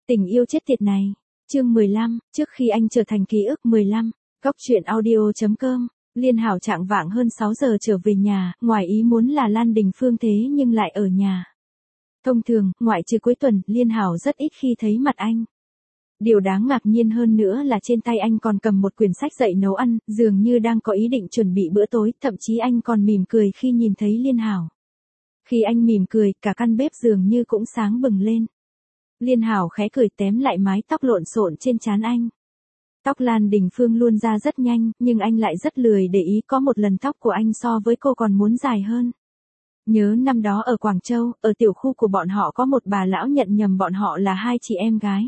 Tình yêu chết tiệt này. Chương 15, trước khi anh trở thành ký ức 15. Góc truyện audio.com. Liên Hảo chạng vạng hơn 6 giờ trở về nhà, ngoài ý muốn là Lan Đình Phương thế nhưng lại ở nhà. Thông thường, ngoại trừ cuối tuần, Liên Hảo rất ít khi thấy mặt anh. Điều đáng ngạc nhiên hơn nữa là trên tay anh còn cầm một quyển sách dạy nấu ăn, dường như đang có ý định chuẩn bị bữa tối, thậm chí anh còn mỉm cười khi nhìn thấy Liên Hảo. Khi anh mỉm cười, cả căn bếp dường như cũng sáng bừng lên. Liên Hảo khẽ cười tém lại mái tóc lộn xộn trên trán anh. Tóc Lan Đình Phương luôn ra rất nhanh, nhưng anh lại rất lười để ý, có một lần tóc của anh so với cô còn muốn dài hơn. Nhớ năm đó ở Quảng Châu, ở tiểu khu của bọn họ có một bà lão nhận nhầm bọn họ là hai chị em gái.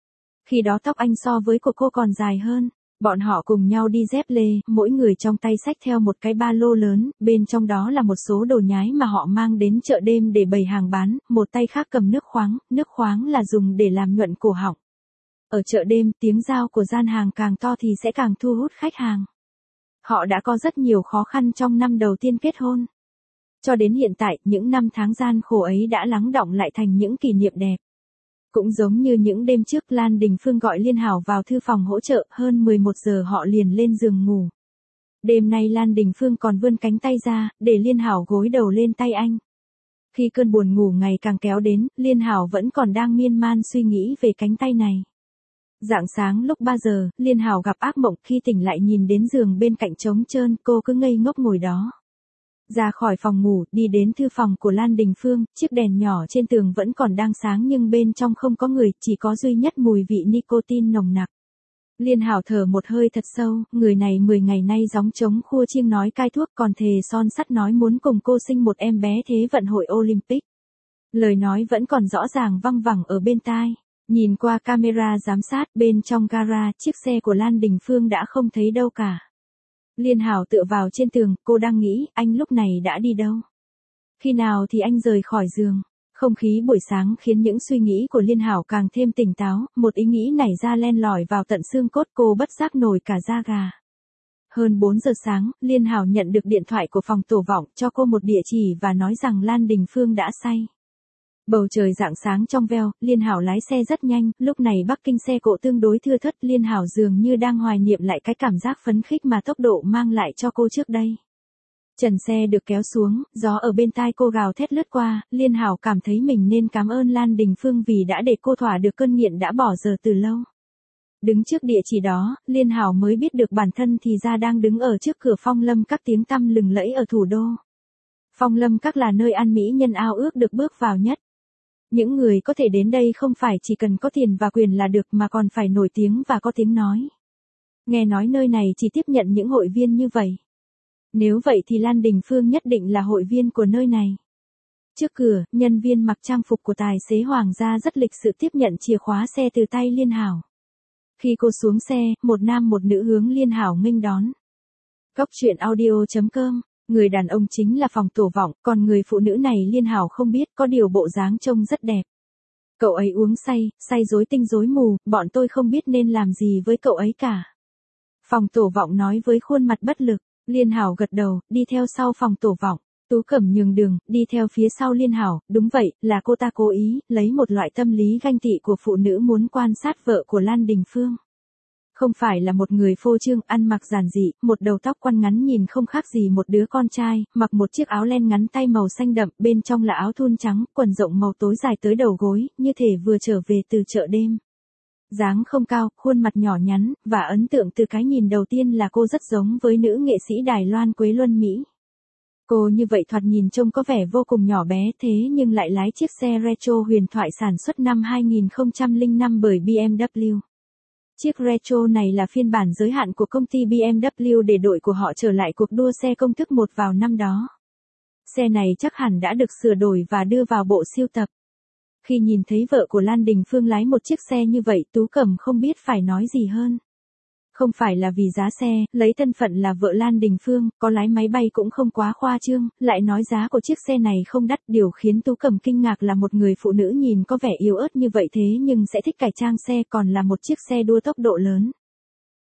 Khi đó tóc anh so với của cô còn dài hơn. Bọn họ cùng nhau đi dép lê, mỗi người trong tay xách theo một cái ba lô lớn, bên trong đó là một số đồ nhái mà họ mang đến chợ đêm để bày hàng bán, một tay khác cầm nước khoáng là dùng để làm nhuận cổ họng. Ở chợ đêm, tiếng rao của gian hàng càng to thì sẽ càng thu hút khách hàng. Họ đã có rất nhiều khó khăn trong năm đầu tiên kết hôn. Cho đến hiện tại, những năm tháng gian khổ ấy đã lắng đọng lại thành những kỷ niệm đẹp. Cũng giống như những đêm trước, Lan Đình Phương gọi Liên Hảo vào thư phòng hỗ trợ, hơn 11 giờ họ liền lên giường ngủ. Đêm nay Lan Đình Phương còn vươn cánh tay ra, để Liên Hảo gối đầu lên tay anh. Khi cơn buồn ngủ ngày càng kéo đến, Liên Hảo vẫn còn đang miên man suy nghĩ về cánh tay này. Rạng sáng lúc 3 giờ, Liên Hảo gặp ác mộng, khi tỉnh lại nhìn đến giường bên cạnh trống trơn, cô cứ ngây ngốc ngồi đó. Ra khỏi phòng ngủ, đi đến thư phòng của Lan Đình Phương, chiếc đèn nhỏ trên tường vẫn còn đang sáng nhưng bên trong không có người, chỉ có duy nhất mùi vị nicotine nồng nặc. Liên Hảo thở một hơi thật sâu, người này 10 ngày nay gióng trống khua chiêng nói cai thuốc, còn thề son sắt nói muốn cùng cô sinh một em bé thế vận hội Olympic. Lời nói vẫn còn rõ ràng văng vẳng ở bên tai. Nhìn qua camera giám sát, bên trong gara, chiếc xe của Lan Đình Phương đã không thấy đâu cả. Liên Hảo tựa vào trên tường, cô đang nghĩ, anh lúc này đã đi đâu? Khi nào thì anh rời khỏi giường? Không khí buổi sáng khiến những suy nghĩ của Liên Hảo càng thêm tỉnh táo, một ý nghĩ nảy ra len lỏi vào tận xương cốt, cô bất giác nổi cả da gà. Hơn 4 giờ sáng, Liên Hảo nhận được điện thoại của phòng tổ vọng, cho cô một địa chỉ và nói rằng Lan Đình Phương đã say. Bầu trời rạng sáng trong veo, Liên Hảo lái xe rất nhanh, lúc này Bắc Kinh xe cộ tương đối thưa thớt, Liên Hảo dường như đang hoài niệm lại cái cảm giác phấn khích mà tốc độ mang lại cho cô trước đây. Trần xe được kéo xuống, gió ở bên tai cô gào thét lướt qua, Liên Hảo cảm thấy mình nên cảm ơn Lan Đình Phương vì đã để cô thỏa được cơn nghiện đã bỏ giờ từ lâu. Đứng trước địa chỉ đó, Liên Hảo mới biết được bản thân thì ra đang đứng ở trước cửa Phong Lâm Các tiếng tăm lừng lẫy ở thủ đô. Phong Lâm Các là nơi ăn mỹ nhân ao ước được bước vào nhất. Những người có thể đến đây không phải chỉ cần có tiền và quyền là được mà còn phải nổi tiếng và có tiếng nói. Nghe nói nơi này chỉ tiếp nhận những hội viên như vậy. Nếu vậy thì Lan Đình Phương nhất định là hội viên của nơi này. Trước cửa, nhân viên mặc trang phục của tài xế hoàng gia rất lịch sự tiếp nhận chìa khóa xe từ tay Liên Hảo. Khi cô xuống xe, một nam một nữ hướng Liên Hảo nghênh đón. Góc truyện audio.com. Người đàn ông chính là phòng tổ vọng, còn người phụ nữ này Liên Hảo không biết, có điều bộ dáng trông rất đẹp. Cậu ấy uống say rối tinh rối mù, bọn tôi không biết nên làm gì với cậu ấy cả. Phòng tổ vọng nói với khuôn mặt bất lực. Liên Hảo gật đầu, đi theo sau phòng tổ vọng. Tú Cẩm nhường đường, đi theo phía sau Liên Hảo, đúng vậy, là cô ta cố ý, lấy một loại tâm lý ganh tị của phụ nữ muốn quan sát vợ của Lan Đình Phương. Không phải là một người phô trương, ăn mặc giản dị, một đầu tóc quăn ngắn nhìn không khác gì một đứa con trai, mặc một chiếc áo len ngắn tay màu xanh đậm, bên trong là áo thun trắng, quần rộng màu tối dài tới đầu gối, như thể vừa trở về từ chợ đêm. Dáng không cao, khuôn mặt nhỏ nhắn, và ấn tượng từ cái nhìn đầu tiên là cô rất giống với nữ nghệ sĩ Đài Loan Quế Luân Mỹ. Cô như vậy thoạt nhìn trông có vẻ vô cùng nhỏ bé thế nhưng lại lái chiếc xe retro huyền thoại sản xuất năm 2005 bởi BMW. Chiếc retro này là phiên bản giới hạn của công ty BMW để đội của họ trở lại cuộc đua xe công thức 1 vào năm đó. Xe này chắc hẳn đã được sửa đổi và đưa vào bộ sưu tập. Khi nhìn thấy vợ của Lan Đình Phương lái một chiếc xe như vậy, Tú Cẩm không biết phải nói gì hơn. Không phải là vì giá xe, lấy thân phận là vợ Lan Đình Phương, có lái máy bay cũng không quá khoa trương, lại nói giá của chiếc xe này không đắt. Điều khiến Tú Cẩm kinh ngạc là một người phụ nữ nhìn có vẻ yếu ớt như vậy thế nhưng sẽ thích cải trang xe, còn là một chiếc xe đua tốc độ lớn.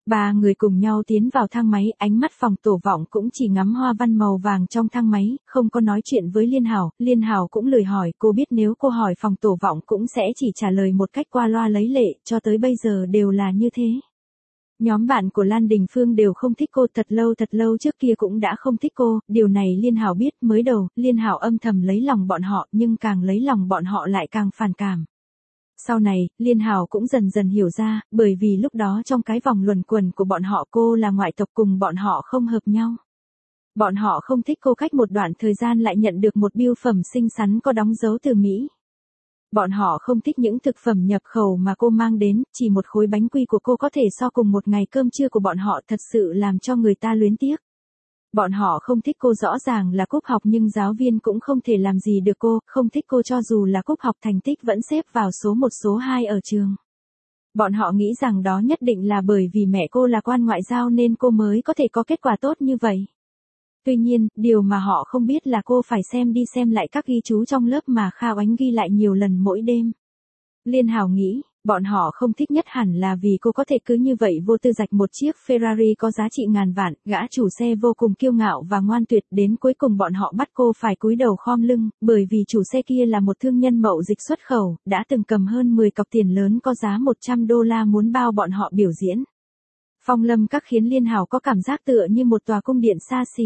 Ba người cùng nhau tiến vào thang máy, ánh mắt phòng tổ vọng cũng chỉ ngắm hoa văn màu vàng trong thang máy, không có nói chuyện với Liên Hảo cũng lười hỏi, cô biết nếu cô hỏi phòng tổ vọng cũng sẽ chỉ trả lời một cách qua loa lấy lệ, cho tới bây giờ đều là như thế. Nhóm bạn của Lan Đình Phương đều không thích cô, thật lâu trước kia cũng đã không thích cô, điều này Liên Hảo biết, mới đầu, Liên Hảo âm thầm lấy lòng bọn họ, nhưng càng lấy lòng bọn họ lại càng phản cảm. Sau này, Liên Hảo cũng dần dần hiểu ra, bởi vì lúc đó trong cái vòng luẩn quẩn của bọn họ cô là ngoại tộc cùng bọn họ không hợp nhau. Bọn họ không thích cô, cách một đoạn thời gian lại nhận được một bưu phẩm xinh xắn có đóng dấu từ Mỹ. Bọn họ không thích những thực phẩm nhập khẩu mà cô mang đến, chỉ một khối bánh quy của cô có thể so cùng một ngày cơm trưa của bọn họ, thật sự làm cho người ta luyến tiếc. Bọn họ không thích cô, rõ ràng là cúp học nhưng giáo viên cũng không thể làm gì được cô, không thích cô cho dù là cúp học thành tích vẫn xếp vào số 1 số 2 ở trường. Bọn họ nghĩ rằng đó nhất định là bởi vì mẹ cô là quan ngoại giao nên cô mới có thể có kết quả tốt như vậy. Tuy nhiên, điều mà họ không biết là cô phải xem đi xem lại các ghi chú trong lớp mà Kha Oánh ghi lại nhiều lần mỗi đêm. Liên Hảo nghĩ, bọn họ không thích nhất hẳn là vì cô có thể cứ như vậy vô tư rạch một chiếc Ferrari có giá trị ngàn vạn, gã chủ xe vô cùng kiêu ngạo và ngoan tuyệt, đến cuối cùng bọn họ bắt cô phải cúi đầu khom lưng, bởi vì chủ xe kia là một thương nhân mậu dịch xuất khẩu, đã từng cầm hơn 10 cọc tiền lớn có giá $100 muốn bao bọn họ biểu diễn. Phong lâm các khiến Liên Hảo có cảm giác tựa như một tòa cung điện xa xỉ.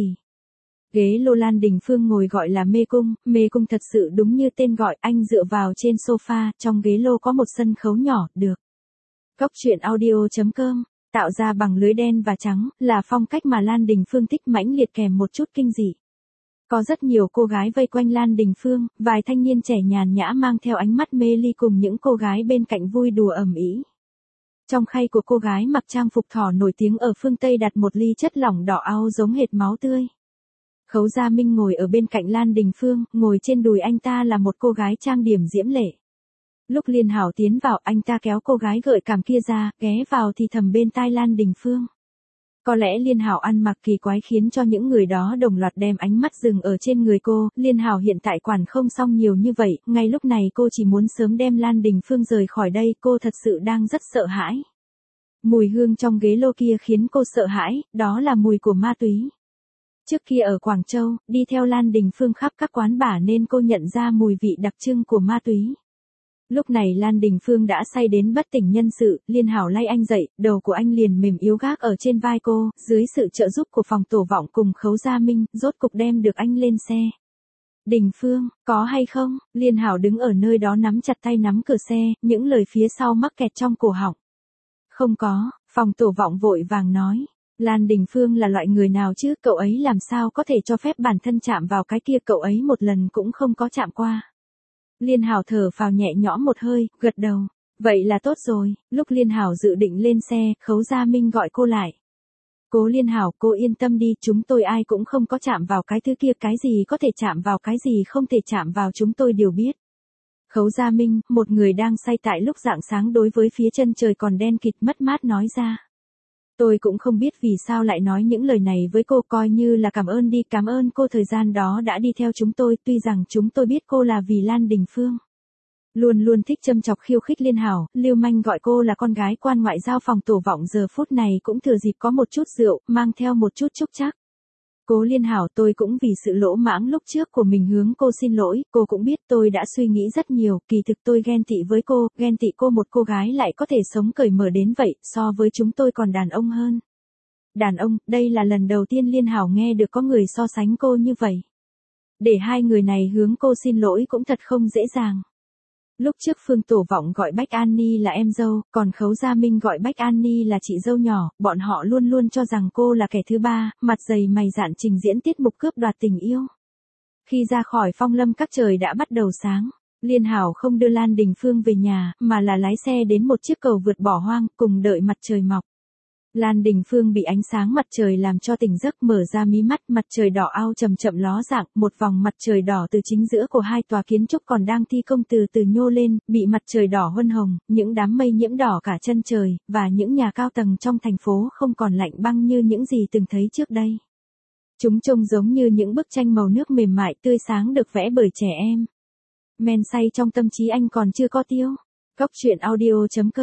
Ghế lô Lan Đình Phương ngồi gọi là mê cung thật sự đúng như tên gọi, anh dựa vào trên sofa, trong ghế lô có một sân khấu nhỏ, được. Góc truyện audio.com, tạo ra bằng lưới đen và trắng, là phong cách mà Lan Đình Phương thích, mãnh liệt kèm một chút kinh dị. Có rất nhiều cô gái vây quanh Lan Đình Phương, vài thanh niên trẻ nhàn nhã mang theo ánh mắt mê ly cùng những cô gái bên cạnh vui đùa ầm ĩ. Trong khay của cô gái mặc trang phục thỏ nổi tiếng ở phương Tây đặt một ly chất lỏng đỏ au giống hệt máu tươi. Khấu Gia Minh ngồi ở bên cạnh Lan Đình Phương, ngồi trên đùi anh ta là một cô gái trang điểm diễm lệ. Lúc Liên Hảo tiến vào, anh ta kéo cô gái gợi cảm kia ra, ghé vào thì thầm bên tai Lan Đình Phương. Có lẽ Liên Hảo ăn mặc kỳ quái khiến cho những người đó đồng loạt đem ánh mắt dừng ở trên người cô, Liên Hảo hiện tại quản không xong nhiều như vậy, ngay lúc này cô chỉ muốn sớm đem Lan Đình Phương rời khỏi đây, cô thật sự đang rất sợ hãi. Mùi hương trong ghế lô kia khiến cô sợ hãi, đó là mùi của ma túy. Trước kia ở Quảng Châu, đi theo Lan Đình Phương khắp các quán bar nên cô nhận ra mùi vị đặc trưng của ma túy. Lúc này Lan Đình Phương đã say đến bất tỉnh nhân sự, Liên Hảo lay anh dậy, đầu của anh liền mềm yếu gác ở trên vai cô, dưới sự trợ giúp của phòng tổ vọng cùng Khấu Gia Minh, rốt cục đem được anh lên xe. Đình Phương, có hay không? Liên Hảo đứng ở nơi đó nắm chặt tay nắm cửa xe, những lời phía sau mắc kẹt trong cổ họng. Không có, phòng tổ vọng vội vàng nói. Lan Đình Phương là loại người nào chứ, cậu ấy làm sao có thể cho phép bản thân chạm vào cái kia, cậu ấy một lần cũng không có chạm qua. Liên Hảo thở phào nhẹ nhõm một hơi, gật đầu. Vậy là tốt rồi, lúc Liên Hảo dự định lên xe, Khấu Gia Minh gọi cô lại. Cố Liên Hảo, cô yên tâm đi, chúng tôi ai cũng không có chạm vào cái thứ kia, cái gì có thể chạm vào cái gì không thể chạm vào chúng tôi đều biết. Khấu Gia Minh, một người đang say tại lúc rạng sáng đối với phía chân trời còn đen kịt mất mát nói ra. Tôi cũng không biết vì sao lại nói những lời này với cô, coi như là cảm ơn đi, cảm ơn cô thời gian đó đã đi theo chúng tôi, tuy rằng chúng tôi biết cô là vì Lan Đình Phương. Luôn luôn thích châm chọc khiêu khích Liên Hảo, lưu manh gọi cô là con gái quan ngoại giao phòng tổ vọng giờ phút này cũng thừa dịp có một chút rượu, mang theo một chút trúc trác. Cố Liên Hảo, tôi cũng vì sự lỗ mãng lúc trước của mình hướng cô xin lỗi, cô cũng biết tôi đã suy nghĩ rất nhiều, kỳ thực tôi ghen tị với cô, ghen tị cô một cô gái lại có thể sống cởi mở đến vậy, so với chúng tôi còn đàn ông hơn. Đàn ông, đây là lần đầu tiên Liên Hảo nghe được có người so sánh cô như vậy. Để hai người này hướng cô xin lỗi cũng thật không dễ dàng. Lúc trước Phương Tổ Vọng gọi Bách An Ni là em dâu, còn Khấu Gia Minh gọi Bách An Ni là chị dâu nhỏ, bọn họ luôn luôn cho rằng cô là kẻ thứ ba, mặt dày mày dạn trình diễn tiết mục cướp đoạt tình yêu. Khi ra khỏi Phong Lâm các trời đã bắt đầu sáng, Liên Hảo không đưa Lan Đình Phương về nhà, mà là lái xe đến một chiếc cầu vượt bỏ hoang, cùng đợi mặt trời mọc. Lan Đình Phương bị ánh sáng mặt trời làm cho tỉnh giấc, mở ra mí mắt, mặt trời đỏ ao chậm chậm ló dạng, một vòng mặt trời đỏ từ chính giữa của hai tòa kiến trúc còn đang thi công từ từ nhô lên, bị mặt trời đỏ huân hồng, những đám mây nhiễm đỏ cả chân trời, và những nhà cao tầng trong thành phố không còn lạnh băng như những gì từng thấy trước đây. Chúng trông giống như những bức tranh màu nước mềm mại tươi sáng được vẽ bởi trẻ em. Men say trong tâm trí anh còn chưa có tiêu. Góc truyện audio.com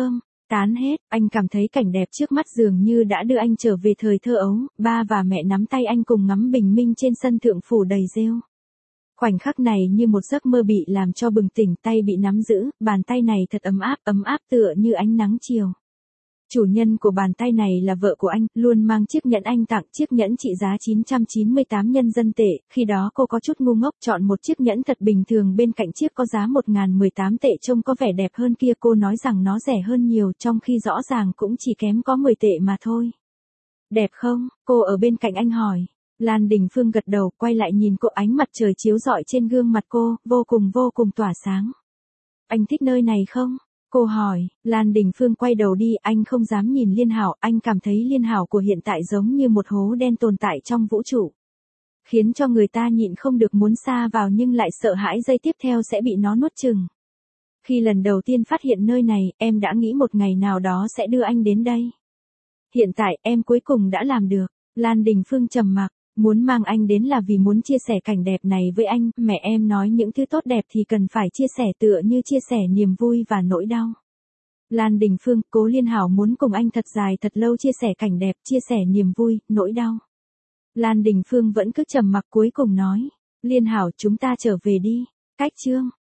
Tán hết, anh cảm thấy cảnh đẹp trước mắt dường như đã đưa anh trở về thời thơ ấu, ba và mẹ nắm tay anh cùng ngắm bình minh trên sân thượng phủ đầy rêu. Khoảnh khắc này như một giấc mơ bị làm cho bừng tỉnh, tay bị nắm giữ, bàn tay này thật ấm áp tựa như ánh nắng chiều. Chủ nhân của bàn tay này là vợ của anh, luôn mang chiếc nhẫn anh tặng, chiếc nhẫn trị giá 998 nhân dân tệ, khi đó cô có chút ngu ngốc chọn một chiếc nhẫn thật bình thường bên cạnh chiếc có giá 1018 tệ trông có vẻ đẹp hơn kia, cô nói rằng nó rẻ hơn nhiều trong khi rõ ràng cũng chỉ kém có 10 tệ mà thôi. Đẹp không? Cô ở bên cạnh anh hỏi. Lan Đình Phương gật đầu, quay lại nhìn cô, ánh mặt trời chiếu rọi trên gương mặt cô, vô cùng tỏa sáng. Anh thích nơi này không? Cô hỏi. Lan Đình Phương quay đầu đi, anh không dám nhìn Liên Hảo, anh cảm thấy Liên Hảo của hiện tại giống như một hố đen tồn tại trong vũ trụ. Khiến cho người ta nhịn không được muốn xa vào nhưng lại sợ hãi giây tiếp theo sẽ bị nó nuốt chửng. Khi lần đầu tiên phát hiện nơi này, em đã nghĩ một ngày nào đó sẽ đưa anh đến đây. Hiện tại, em cuối cùng đã làm được. Lan Đình Phương trầm mặc. Muốn mang anh đến là vì muốn chia sẻ cảnh đẹp này với anh, mẹ em nói những thứ tốt đẹp thì cần phải chia sẻ tựa như chia sẻ niềm vui và nỗi đau. Lan Đình Phương, Cố Liên Hảo muốn cùng anh thật dài thật lâu chia sẻ cảnh đẹp, chia sẻ niềm vui, nỗi đau. Lan Đình Phương vẫn cứ trầm mặc cuối cùng nói, Liên Hảo chúng ta trở về đi, cách chương.